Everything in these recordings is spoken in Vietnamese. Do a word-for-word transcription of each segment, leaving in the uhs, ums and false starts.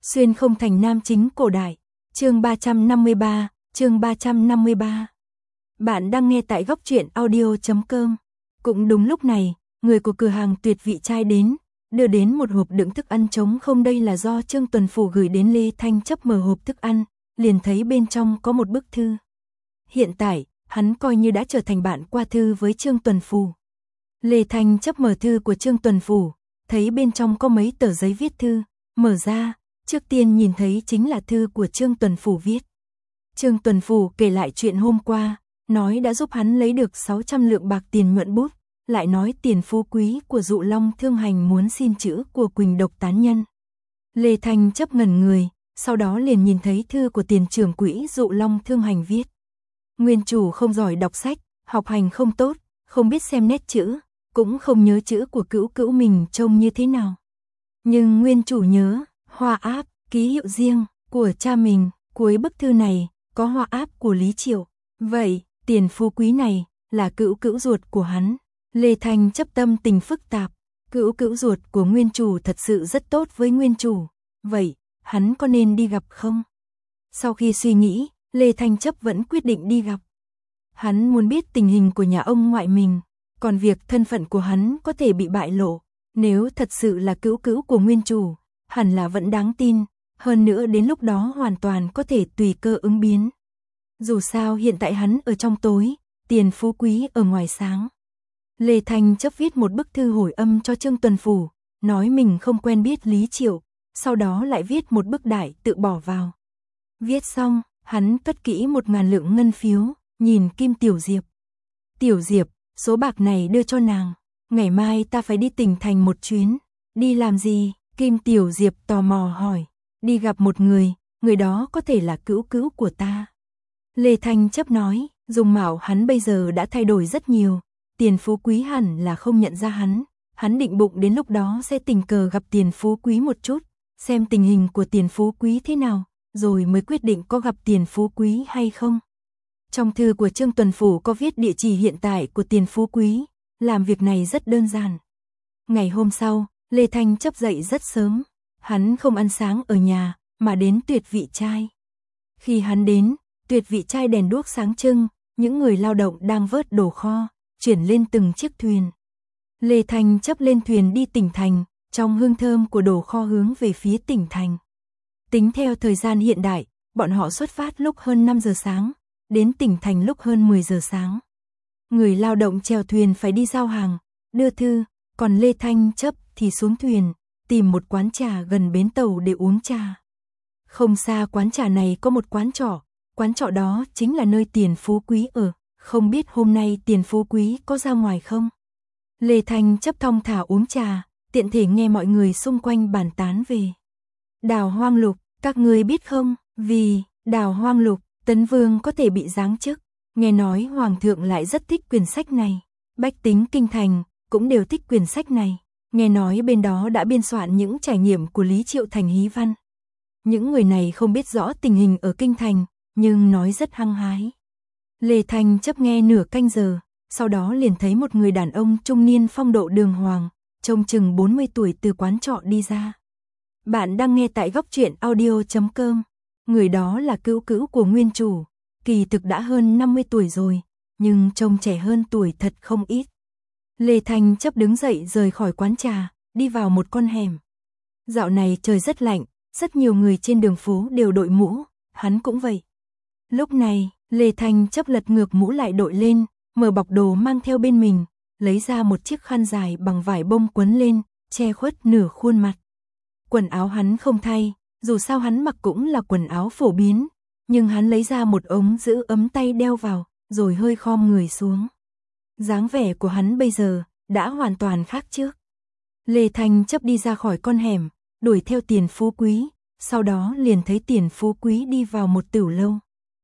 Xuyên không thành nam chính cổ đại. Chương ba trăm năm mươi ba, chương ba trăm năm mươi ba. Bạn đang nghe tại góc truyện audio chấm com. Cũng đúng lúc này, người của cửa hàng Tuyệt Vị Trai đến, đưa đến một hộp đựng thức ăn trống không, đây là do Trương Tuần Phủ gửi đến. Lê Thanh Chấp mở hộp thức ăn, liền thấy bên trong có một bức thư. Hiện tại, hắn coi như đã trở thành bạn qua thư với Trương Tuần Phủ. Lê Thanh Chấp mở thư của Trương Tuần Phủ, thấy bên trong có mấy tờ giấy viết thư, mở ra, trước tiên nhìn thấy chính là thư của Trương Tuần Phủ viết. Trương Tuần Phủ kể lại chuyện hôm qua, nói đã giúp hắn lấy được sáu trăm lượng bạc tiền nhuận bút, lại nói tiền phú quý của Dụ Long Thương Hành muốn xin chữ của Quỳnh Độc tán nhân. Lê Thanh Chấp ngẩn người, sau đó liền nhìn thấy thư của tiền trưởng quỹ Dụ Long Thương Hành viết. Nguyên chủ không giỏi đọc sách, học hành không tốt, không biết xem nét chữ, cũng không nhớ chữ của cữu cữu mình trông như thế nào. Nhưng nguyên chủ nhớ, hoa áp, ký hiệu riêng, của cha mình, cuối bức thư này, có hoa áp của Lý Triệu. Vậy, tiền phú quý này, là cữu cữu ruột của hắn. Lê Thanh Chấp tâm tình phức tạp, cữu cữu ruột của nguyên chủ thật sự rất tốt với nguyên chủ. Vậy, hắn có nên đi gặp không? Sau khi suy nghĩ, Lê Thanh Chấp vẫn quyết định đi gặp. Hắn muốn biết tình hình của nhà ông ngoại mình, còn việc thân phận của hắn có thể bị bại lộ, nếu thật sự là cữu cữu của nguyên chủ, hẳn là vẫn đáng tin, hơn nữa đến lúc đó hoàn toàn có thể tùy cơ ứng biến. Dù sao hiện tại hắn ở trong tối, tiền phú quý ở ngoài sáng. Lê Thanh Chấp viết một bức thư hồi âm cho Trương Tuần Phủ, nói mình không quen biết Lý Triệu, sau đó lại viết một bức đại tự bỏ vào. Viết xong, hắn cất kỹ một ngàn lượng ngân phiếu, nhìn Kim Tiểu Diệp. Tiểu Diệp, số bạc này đưa cho nàng, ngày mai ta phải đi tỉnh thành một chuyến. Đi làm gì? Kim Tiểu Diệp tò mò hỏi. Đi gặp một người, người đó có thể là cữu cữu của ta. Lê Thanh Chấp nói, dung mạo hắn bây giờ đã thay đổi rất nhiều, tiền phú quý hẳn là không nhận ra hắn. Hắn định bụng đến lúc đó sẽ tình cờ gặp tiền phú quý một chút, xem tình hình của tiền phú quý thế nào, rồi mới quyết định có gặp tiền phú quý hay không. Trong thư của Trương Tuần Phủ có viết địa chỉ hiện tại của tiền phú quý, làm việc này rất đơn giản. Ngày hôm sau, Lê Thanh Chấp dậy rất sớm, hắn không ăn sáng ở nhà, mà đến Tuyệt Vị Trai. Khi hắn đến, Tuyệt Vị Trai đèn đuốc sáng trưng, những người lao động đang vớt đồ kho, chuyển lên từng chiếc thuyền. Lê Thanh Chấp lên thuyền đi tỉnh thành, trong hương thơm của đồ kho hướng về phía tỉnh thành. Tính theo thời gian hiện đại, bọn họ xuất phát lúc hơn năm giờ sáng, đến tỉnh thành lúc hơn mười giờ sáng. Người lao động chèo thuyền phải đi giao hàng, đưa thư, còn Lê Thanh Chấp thì xuống thuyền, tìm một quán trà gần bến tàu để uống trà. Không xa quán trà này có một quán trọ, quán trọ đó chính là nơi tiền phú quý ở, không biết hôm nay tiền phú quý có ra ngoài không? Lê Thanh Chấp thong thả uống trà, tiện thể nghe mọi người xung quanh bàn tán về Đào Hoang Lục, các người biết không, vì Đào Hoang Lục, Tấn Vương có thể bị giáng chức, nghe nói Hoàng thượng lại rất thích quyển sách này, bách tính kinh thành cũng đều thích quyển sách này, nghe nói bên đó đã biên soạn những trải nghiệm của Lý Triệu thành hí văn. Những người này không biết rõ tình hình ở kinh thành, nhưng nói rất hăng hái. Lê Thanh Chấp nghe nửa canh giờ, sau đó liền thấy một người đàn ông trung niên phong độ đường hoàng, trông chừng bốn mươi tuổi từ quán trọ đi ra. Bạn đang nghe tại góc truyện audio chấm com. Người đó là cữu cữu của nguyên chủ, kỳ thực đã hơn năm mươi tuổi rồi, nhưng trông trẻ hơn tuổi thật không ít. Lê Thanh Chấp đứng dậy rời khỏi quán trà, đi vào một con hẻm. Dạo này trời rất lạnh, rất nhiều người trên đường phố đều đội mũ, hắn cũng vậy. Lúc này, Lê Thanh Chấp lật ngược mũ lại đội lên, mở bọc đồ mang theo bên mình, lấy ra một chiếc khăn dài bằng vải bông quấn lên, che khuất nửa khuôn mặt. Quần áo hắn không thay, dù sao hắn mặc cũng là quần áo phổ biến, nhưng hắn lấy ra một ống giữ ấm tay đeo vào, rồi hơi khom người xuống. Dáng vẻ của hắn bây giờ đã hoàn toàn khác trước. Lê Thanh Chấp đi ra khỏi con hẻm, đuổi theo tiền phú quý, sau đó liền thấy tiền phú quý đi vào một tửu lâu.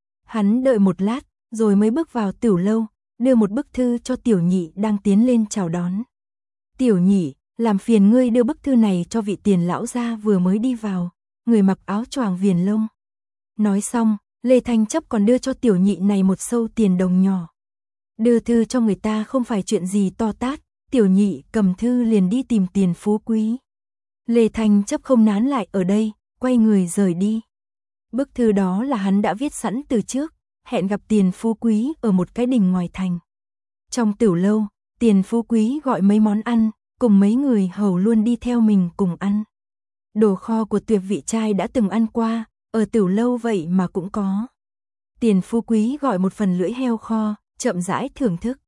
Hắn đợi một lát, rồi mới bước vào tửu lâu, đưa một bức thư cho Tiểu Nhị đang tiến lên chào đón. Tiểu Nhị, làm phiền ngươi đưa bức thư này cho vị tiền lão gia vừa mới đi vào, người mặc áo choàng viền lông. Nói xong, Lê Thanh Chấp còn đưa cho Tiểu Nhị này một sâu tiền đồng nhỏ. Đưa thư cho người ta không phải chuyện gì to tát, Tiểu Nhị cầm thư liền đi tìm tiền phú quý. Lê Thanh Chấp không nán lại ở đây, quay người rời đi. Bức thư đó là hắn đã viết sẵn từ trước, hẹn gặp Tiền Phú Quý ở một cái đình ngoài thành. Trong tiểu lâu, Tiền Phú Quý gọi mấy món ăn, cùng mấy người hầu luôn đi theo mình cùng ăn. Đồ kho của Tuyệt vị trai đã từng ăn qua, ở tiểu lâu vậy mà cũng có. Tiền Phú Quý gọi một phần lưỡi heo kho, chậm rãi thưởng thức.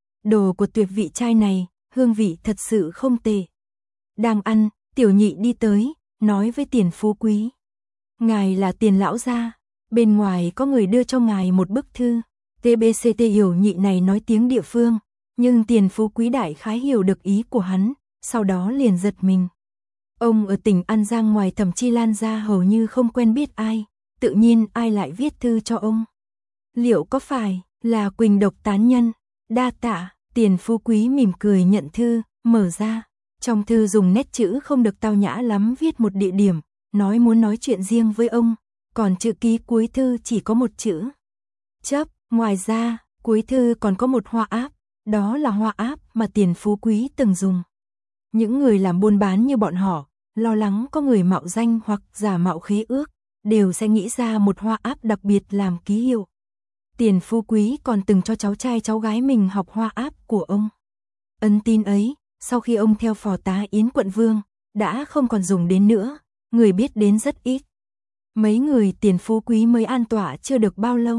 Đồ của Tuyệt vị trai này, hương vị thật sự không tệ. Đang ăn, Tiểu Nhị đi tới, nói với Tiền Phú Quý. Ngài là Tiền lão gia, bên ngoài có người đưa cho ngài một bức thư. tê bê xê tê Hiểu Nhị này nói tiếng địa phương, nhưng Tiền Phú Quý đại khái hiểu được ý của hắn, sau đó liền giật mình. Ông ở tỉnh An Giang ngoài Thẩm Chi Lan ra hầu như không quen biết ai, tự nhiên ai lại viết thư cho ông. Liệu có phải là Quỳnh Độc tán nhân? Đa tạ. Tiền Phú Quý mỉm cười nhận thư, mở ra. Trong thư dùng nét chữ không được tao nhã lắm viết một địa điểm, nói muốn nói chuyện riêng với ông, còn chữ ký cuối thư chỉ có một chữ. Chấp, ngoài ra, cuối thư còn có một hoa áp, đó là hoa áp mà Tiền Phú Quý từng dùng. Những người làm buôn bán như bọn họ, lo lắng có người mạo danh hoặc giả mạo khế ước, đều sẽ nghĩ ra một hoa áp đặc biệt làm ký hiệu. Tiền Phú Quý còn từng cho cháu trai cháu gái mình học hoa áp của ông. Ấn tin ấy, sau khi ông theo phò tá Yến quận vương, đã không còn dùng đến nữa, người biết đến rất ít. Mấy người Tiền Phú Quý mới an tọa chưa được bao lâu.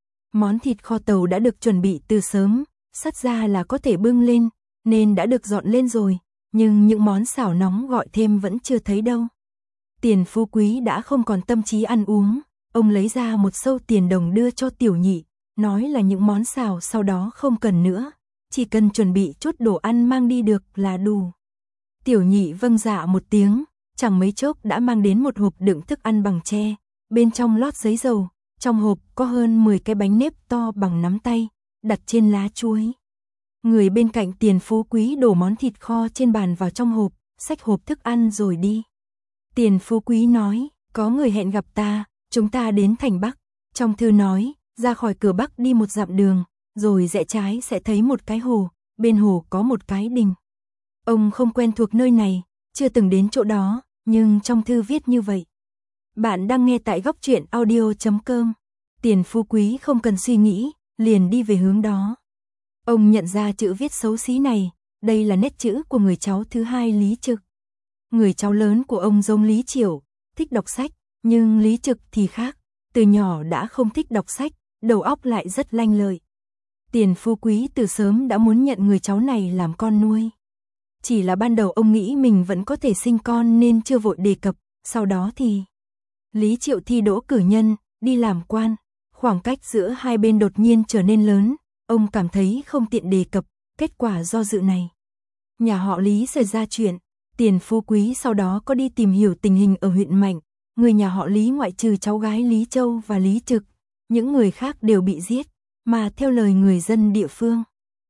Món thịt kho tàu đã được chuẩn bị từ sớm, sắt ra là có thể bưng lên, nên đã được dọn lên rồi, nhưng những món xào nóng gọi thêm vẫn chưa thấy đâu. Tiền Phú Quý đã không còn tâm trí ăn uống, ông lấy ra một sâu tiền đồng đưa cho Tiểu Nhị, nói là những món xào sau đó không cần nữa, chỉ cần chuẩn bị chút đồ ăn mang đi được là đủ. Tiểu Nhị vâng dạ một tiếng, chẳng mấy chốc đã mang đến một hộp đựng thức ăn bằng tre, bên trong lót giấy dầu, trong hộp có hơn mười cái bánh nếp to bằng nắm tay, đặt trên lá chuối. Người bên cạnh Tiền Phú Quý đổ món thịt kho trên bàn vào trong hộp, xách hộp thức ăn rồi đi. Tiền Phú Quý nói, có người hẹn gặp ta, chúng ta đến thành Bắc. Trong thư nói, ra khỏi cửa Bắc đi một dặm đường, rồi rẽ trái sẽ thấy một cái hồ, bên hồ có một cái đình. Ông không quen thuộc nơi này, chưa từng đến chỗ đó, nhưng trong thư viết như vậy. Bạn đang nghe tại góc truyện audio chấm com. Tiền Phú Quý không cần suy nghĩ, liền đi về hướng đó. Ông nhận ra chữ viết xấu xí này, đây là nét chữ của người cháu thứ hai Lý Trực. Người cháu lớn của ông giống Lý Chiểu, thích đọc sách, nhưng Lý Trực thì khác, từ nhỏ đã không thích đọc sách, đầu óc lại rất lanh lợi. Tiền Phú Quý từ sớm đã muốn nhận người cháu này làm con nuôi. Chỉ là ban đầu ông nghĩ mình vẫn có thể sinh con nên chưa vội đề cập, sau đó thì Lý Triệu thi đỗ cử nhân, đi làm quan, khoảng cách giữa hai bên đột nhiên trở nên lớn, ông cảm thấy không tiện đề cập, kết quả do dự này. Nhà họ Lý xảy ra chuyện, Tiền Phú Quý sau đó có đi tìm hiểu tình hình ở huyện Mạnh, người nhà họ Lý ngoại trừ cháu gái Lý Châu và Lý Trực, những người khác đều bị giết, mà theo lời người dân địa phương,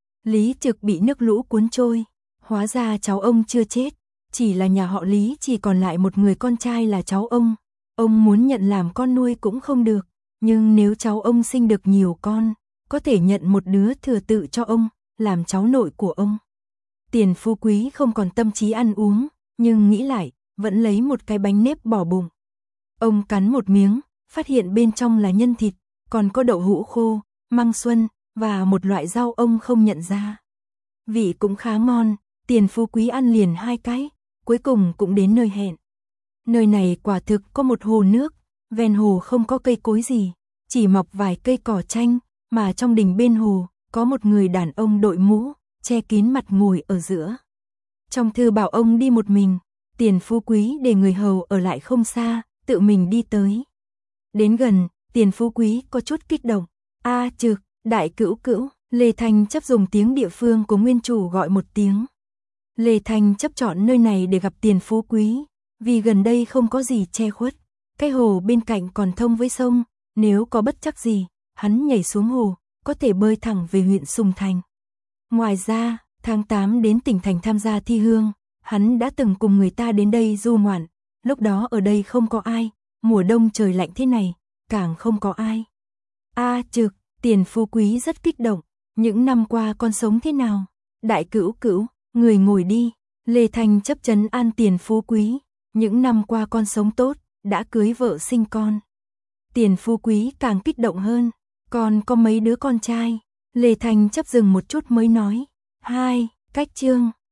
Lý Trực bị nước lũ cuốn trôi, hóa ra cháu ông chưa chết, chỉ là nhà họ Lý chỉ còn lại một người con trai là cháu ông, ông muốn nhận làm con nuôi cũng không được, nhưng nếu cháu ông sinh được nhiều con, có thể nhận một đứa thừa tự cho ông, làm cháu nội của ông. Tiền Phú Quý không còn tâm trí ăn uống, nhưng nghĩ lại, vẫn lấy một cái bánh nếp bỏ bụng. Ông cắn một miếng, phát hiện bên trong là nhân thịt, còn có đậu hũ khô, măng xuân, và một loại rau ông không nhận ra. Vị cũng khá ngon, Tiền Phú Quý ăn liền hai cái, cuối cùng cũng đến nơi hẹn. Nơi này quả thực có một hồ nước, ven hồ không có cây cối gì, chỉ mọc vài cây cỏ tranh, mà trong đình bên hồ, có một người đàn ông đội mũ, che kín mặt ngồi ở giữa. Trong thư bảo ông đi một mình, Tiền Phú Quý để người hầu ở lại không xa, tự mình đi tới. Đến gần, Tiền Phú Quý có chút kích động. A Trực, đại cữu cữu, Lê Thanh chấp dùng tiếng địa phương của nguyên chủ gọi một tiếng. Lê Thanh chấp chọn nơi này để gặp Tiền Phú Quý, vì gần đây không có gì che khuất. Cái hồ bên cạnh còn thông với sông, nếu có bất trắc gì, hắn nhảy xuống hồ, có thể bơi thẳng về huyện Sùng Thành. Ngoài ra, tháng tám đến tỉnh thành tham gia thi hương, hắn đã từng cùng người ta đến đây du ngoạn, lúc đó ở đây không có ai, mùa đông trời lạnh thế này, càng không có ai. A Trực, Tiền Phú Quý rất kích động, những năm qua con sống thế nào? Đại cữu cữu, người ngồi đi, Lê Thanh chấp chấn an Tiền Phú Quý, những năm qua con sống tốt, đã cưới vợ sinh con. Tiền Phú Quý càng kích động hơn, con có mấy đứa con trai? Lê Thanh chấp dừng một chút mới nói, hai, cách chương.